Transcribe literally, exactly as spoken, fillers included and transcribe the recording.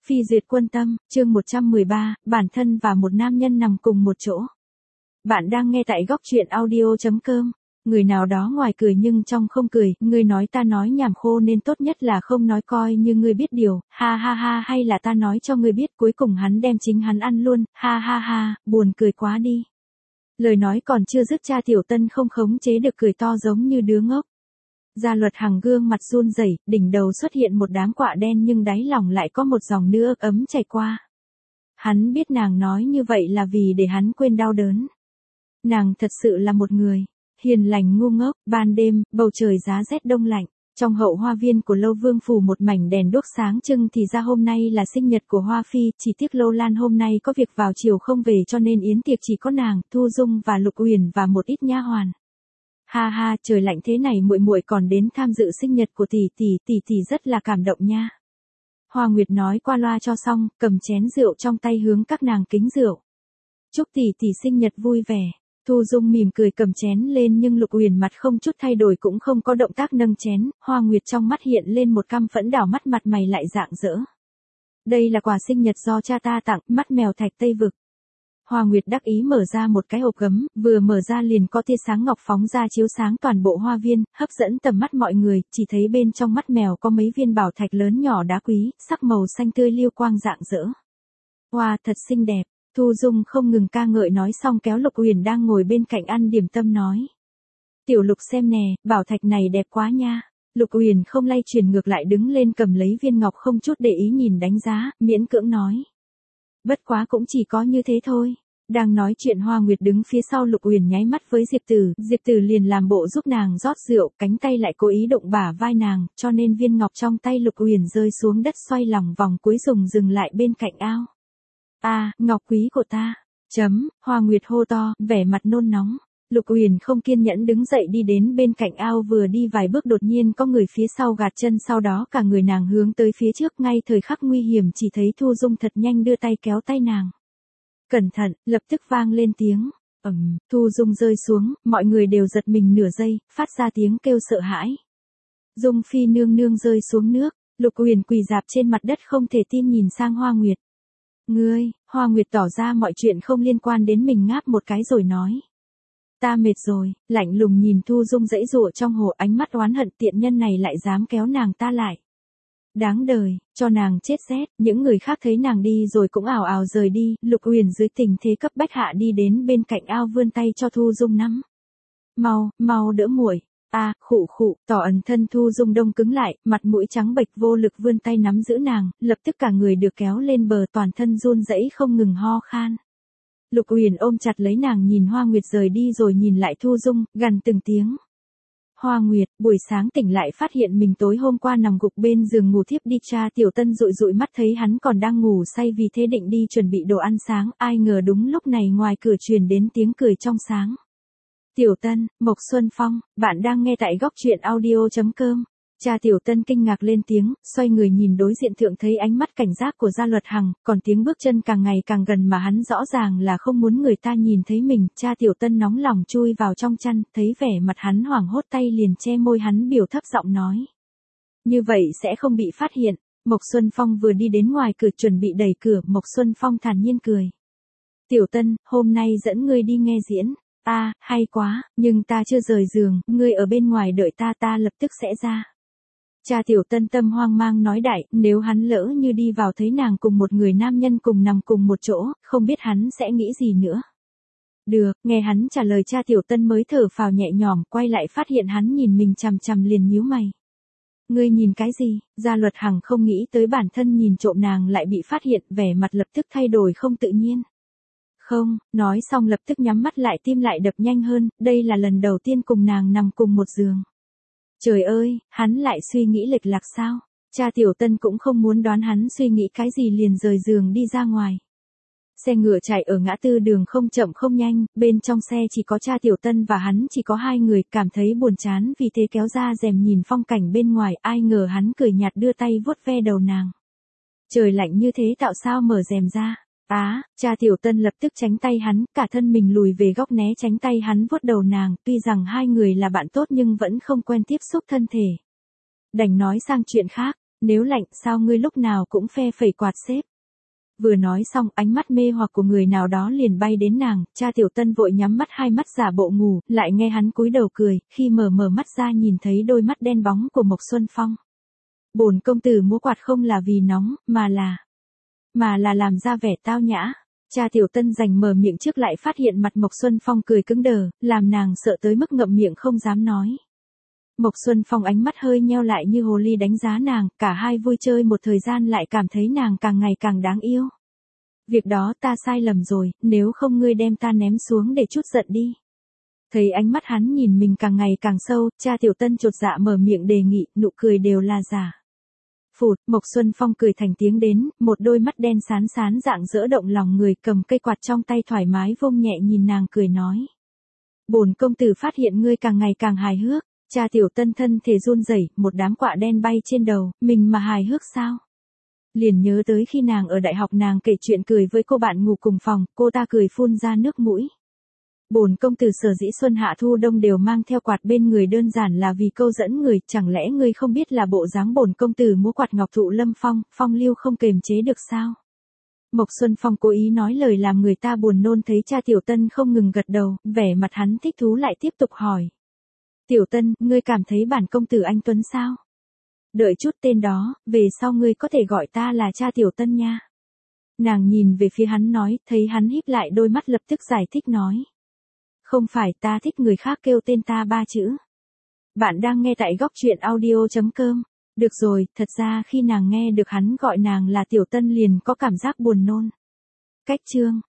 Phi duyệt quân tâm, chương một trăm mười ba, bản thân và một nam nhân nằm cùng một chỗ. Bạn đang nghe tại góc truyện audio chấm com. Người nào đó ngoài cười nhưng trong không cười, ngươi nói ta nói nhảm khô nên tốt nhất là không nói coi như ngươi biết điều, ha ha ha, hay là ta nói cho ngươi biết cuối cùng hắn đem chính hắn ăn luôn, ha ha ha, buồn cười quá đi. Lời nói còn chưa dứt cha Tiểu Tân không khống chế được cười to giống như đứa ngốc. Gia Luật Hằng gương mặt run rẩy, đỉnh đầu xuất hiện một đám quạ đen nhưng đáy lòng lại có một dòng nước ấm chảy qua. Hắn biết nàng nói như vậy là vì để hắn quên đau đớn. Nàng thật sự là một người hiền lành ngu ngốc. Ban đêm, bầu trời giá rét đông lạnh. Trong hậu hoa viên của Lâu Vương phủ một mảnh đèn đuốc sáng trưng thì ra hôm nay là sinh nhật của Hoa Phi, chỉ tiếc Lô Lan hôm nay có việc vào chiều không về cho nên yến tiệc chỉ có nàng, Thu Dung và Lục Uyển và một ít nha hoàn. Ha ha, trời lạnh thế này muội muội còn đến tham dự sinh nhật của tỷ tỷ, tỷ tỷ rất là cảm động nha. Hoa Nguyệt nói qua loa cho xong, cầm chén rượu trong tay hướng các nàng kính rượu. Chúc tỷ tỷ sinh nhật vui vẻ. Thu Dung mỉm cười cầm chén lên nhưng Lục Uyển mặt không chút thay đổi cũng không có động tác nâng chén, Hoa Nguyệt trong mắt hiện lên một căm phẫn đảo mắt mặt mày lại rạng rỡ. Đây là quà sinh nhật do cha ta tặng, mắt mèo thạch Tây Vực. Hoa Nguyệt đắc ý mở ra một cái hộp gấm, vừa mở ra liền có tia sáng ngọc phóng ra chiếu sáng toàn bộ hoa viên, hấp dẫn tầm mắt mọi người, chỉ thấy bên trong mắt mèo có mấy viên bảo thạch lớn nhỏ đá quý, sắc màu xanh tươi liêu quang rạng rỡ. Hoa, thật xinh đẹp. Thu Dung không ngừng ca ngợi nói xong kéo Lục Uyển đang ngồi bên cạnh ăn điểm tâm nói. Tiểu Lục xem nè, bảo thạch này đẹp quá nha. Lục Uyển không lay chuyển ngược lại đứng lên cầm lấy viên ngọc không chút để ý nhìn đánh giá, miễn cưỡng nói. Bất quá cũng chỉ có như thế thôi. Đang nói chuyện Hoa Nguyệt đứng phía sau Lục Uyển nháy mắt với Diệp Tử, Diệp Tử liền làm bộ giúp nàng rót rượu, cánh tay lại cố ý đụng bả vai nàng, cho nên viên ngọc trong tay Lục Uyển rơi xuống đất xoay lòng vòng cuối cùng dừng lại bên cạnh ao. A, à, ngọc quý của ta. Chấm, Hoa Nguyệt hô to, vẻ mặt nôn nóng. Lục Uyển không kiên nhẫn đứng dậy đi đến bên cạnh ao vừa đi vài bước đột nhiên có người phía sau gạt chân sau đó cả người nàng hướng tới phía trước ngay thời khắc nguy hiểm chỉ thấy Thu Dung thật nhanh đưa tay kéo tay nàng. Cẩn thận, lập tức vang lên tiếng. Ầm, Thu Dung rơi xuống, mọi người đều giật mình nửa giây, phát ra tiếng kêu sợ hãi. Dung Phi nương nương rơi xuống nước, Lục Uyển quỳ rạp trên mặt đất không thể tin nhìn sang Hoa Nguyệt. Ngươi, Hoa Nguyệt tỏ ra mọi chuyện không liên quan đến mình ngáp một cái rồi nói. Ta mệt rồi, lạnh lùng nhìn Thu Dung dãy dụa trong hồ ánh mắt oán hận tiện nhân này lại dám kéo nàng ta lại. Đáng đời, cho nàng chết rét, những người khác thấy nàng đi rồi cũng ảo ảo rời đi, Lục Uyển dưới tình thế cấp bách hạ đi đến bên cạnh ao vươn tay cho Thu Dung nắm. Mau, mau đỡ muội. A, à, khụ khụ, tỏ ẩn thân Thu Dung đông cứng lại, mặt mũi trắng bệch vô lực vươn tay nắm giữ nàng, lập tức cả người được kéo lên bờ toàn thân run rẩy không ngừng ho khan. Lục Uyển ôm chặt lấy nàng nhìn Hoa Nguyệt rời đi rồi nhìn lại Thu Dung, gằn từng tiếng. Hoa Nguyệt, buổi sáng tỉnh lại phát hiện mình tối hôm qua nằm gục bên giường ngủ thiếp đi cha Tiểu Tân dụi dụi mắt thấy hắn còn đang ngủ say vì thế định đi chuẩn bị đồ ăn sáng, ai ngờ đúng lúc này ngoài cửa truyền đến tiếng cười trong sáng. Tiểu Tân, Mộc Xuân Phong, bạn đang nghe tại góc truyện audio chấm com. Cha Tiểu Tân kinh ngạc lên tiếng, xoay người nhìn đối diện thượng thấy ánh mắt cảnh giác của Gia Luật Hằng, còn tiếng bước chân càng ngày càng gần mà hắn rõ ràng là không muốn người ta nhìn thấy mình, cha Tiểu Tân nóng lòng chui vào trong chăn, thấy vẻ mặt hắn hoảng hốt tay liền che môi hắn biểu thấp giọng nói. Như vậy sẽ không bị phát hiện. Mộc Xuân Phong vừa đi đến ngoài cửa chuẩn bị đẩy cửa, Mộc Xuân Phong thản nhiên cười. Tiểu Tân, hôm nay dẫn ngươi đi nghe diễn. A, à, hay quá, nhưng ta chưa rời giường, ngươi ở bên ngoài đợi ta ta lập tức sẽ ra. Cha Tiểu Tân tâm hoang mang nói đại, nếu hắn lỡ như đi vào thấy nàng cùng một người nam nhân cùng nằm cùng một chỗ, không biết hắn sẽ nghĩ gì nữa. Được, nghe hắn trả lời cha Tiểu Tân mới thở phào nhẹ nhõm, quay lại phát hiện hắn nhìn mình chằm chằm liền nhíu mày. Ngươi nhìn cái gì? Gia Luật Hằng không nghĩ tới bản thân nhìn trộm nàng lại bị phát hiện, vẻ mặt lập tức thay đổi không tự nhiên. Không, nói xong lập tức nhắm mắt lại tim lại đập nhanh hơn, đây là lần đầu tiên cùng nàng nằm cùng một giường. Trời ơi, hắn lại suy nghĩ lệch lạc sao? Cha Tiểu Tân cũng không muốn đoán hắn suy nghĩ cái gì liền rời giường đi ra ngoài. Xe ngựa chạy ở ngã tư đường không chậm không nhanh, bên trong xe chỉ có cha Tiểu Tân và hắn chỉ có hai người, cảm thấy buồn chán vì thế kéo ra rèm nhìn phong cảnh bên ngoài, ai ngờ hắn cười nhạt đưa tay vuốt ve đầu nàng. Trời lạnh như thế tạo sao mở rèm ra? Á, cha Tiểu Tân lập tức tránh tay hắn, cả thân mình lùi về góc né tránh tay hắn vuốt đầu nàng, tuy rằng hai người là bạn tốt nhưng vẫn không quen tiếp xúc thân thể. Đành nói sang chuyện khác, Nếu lạnh sao ngươi lúc nào cũng phe phẩy quạt xếp. Vừa nói xong ánh mắt mê hoặc của người nào đó liền bay đến nàng, cha Tiểu Tân vội nhắm mắt hai mắt giả bộ ngủ, lại nghe hắn cúi đầu cười, khi mở mở mắt ra nhìn thấy đôi mắt đen bóng của Mộc Xuân Phong. Bổn công tử múa quạt không là vì nóng, mà là... mà là làm ra vẻ tao nhã. Cha Tiểu Tân giành mở miệng trước lại phát hiện mặt Mộc Xuân Phong cười cứng đờ, làm nàng sợ tới mức ngậm miệng không dám nói. Mộc Xuân Phong ánh mắt hơi nheo lại như hồ ly đánh giá nàng, cả hai vui chơi một thời gian lại cảm thấy nàng càng ngày càng đáng yêu. Việc đó ta sai lầm rồi, nếu không ngươi đem ta ném xuống để chút giận đi. Thấy ánh mắt hắn nhìn mình càng ngày càng sâu, cha Tiểu Tân chột dạ mở miệng đề nghị, nụ cười đều là giả. Phụt, Mộc Xuân Phong cười thành tiếng đến, một đôi mắt đen sán sán dạng dỡ động lòng người, cầm cây quạt trong tay thoải mái vung nhẹ nhìn nàng cười nói. Bổn công tử phát hiện ngươi càng ngày càng hài hước. Cha Tiểu Tân thân thể run rẩy, một đám quạ đen bay trên đầu, mình mà hài hước sao? Liền nhớ tới khi nàng ở đại học nàng kể chuyện cười với cô bạn ngủ cùng phòng, cô ta cười phun ra nước mũi. Bổn công tử sở dĩ xuân hạ thu đông đều mang theo quạt bên người đơn giản là vì câu dẫn người, chẳng lẽ ngươi không biết là bộ dáng bổn công tử múa quạt ngọc thụ lâm phong, phong lưu không kềm chế được sao? Mộc Xuân Phong cố ý nói lời làm người ta buồn nôn, thấy cha Tiểu Tân không ngừng gật đầu, vẻ mặt hắn thích thú lại tiếp tục hỏi. Tiểu Tân, ngươi cảm thấy bản công tử anh tuấn sao? Đợi chút, tên đó, về sau ngươi có thể gọi ta là cha Tiểu Tân nha. Nàng nhìn về phía hắn nói, thấy hắn híp lại đôi mắt lập tức giải thích nói. Không phải, ta thích người khác kêu tên ta ba chữ. Bạn đang nghe tại góc truyện audio chấm com. Được rồi, thật ra khi nàng nghe được hắn gọi nàng là Tiểu Tân liền có cảm giác buồn nôn. Cách chương.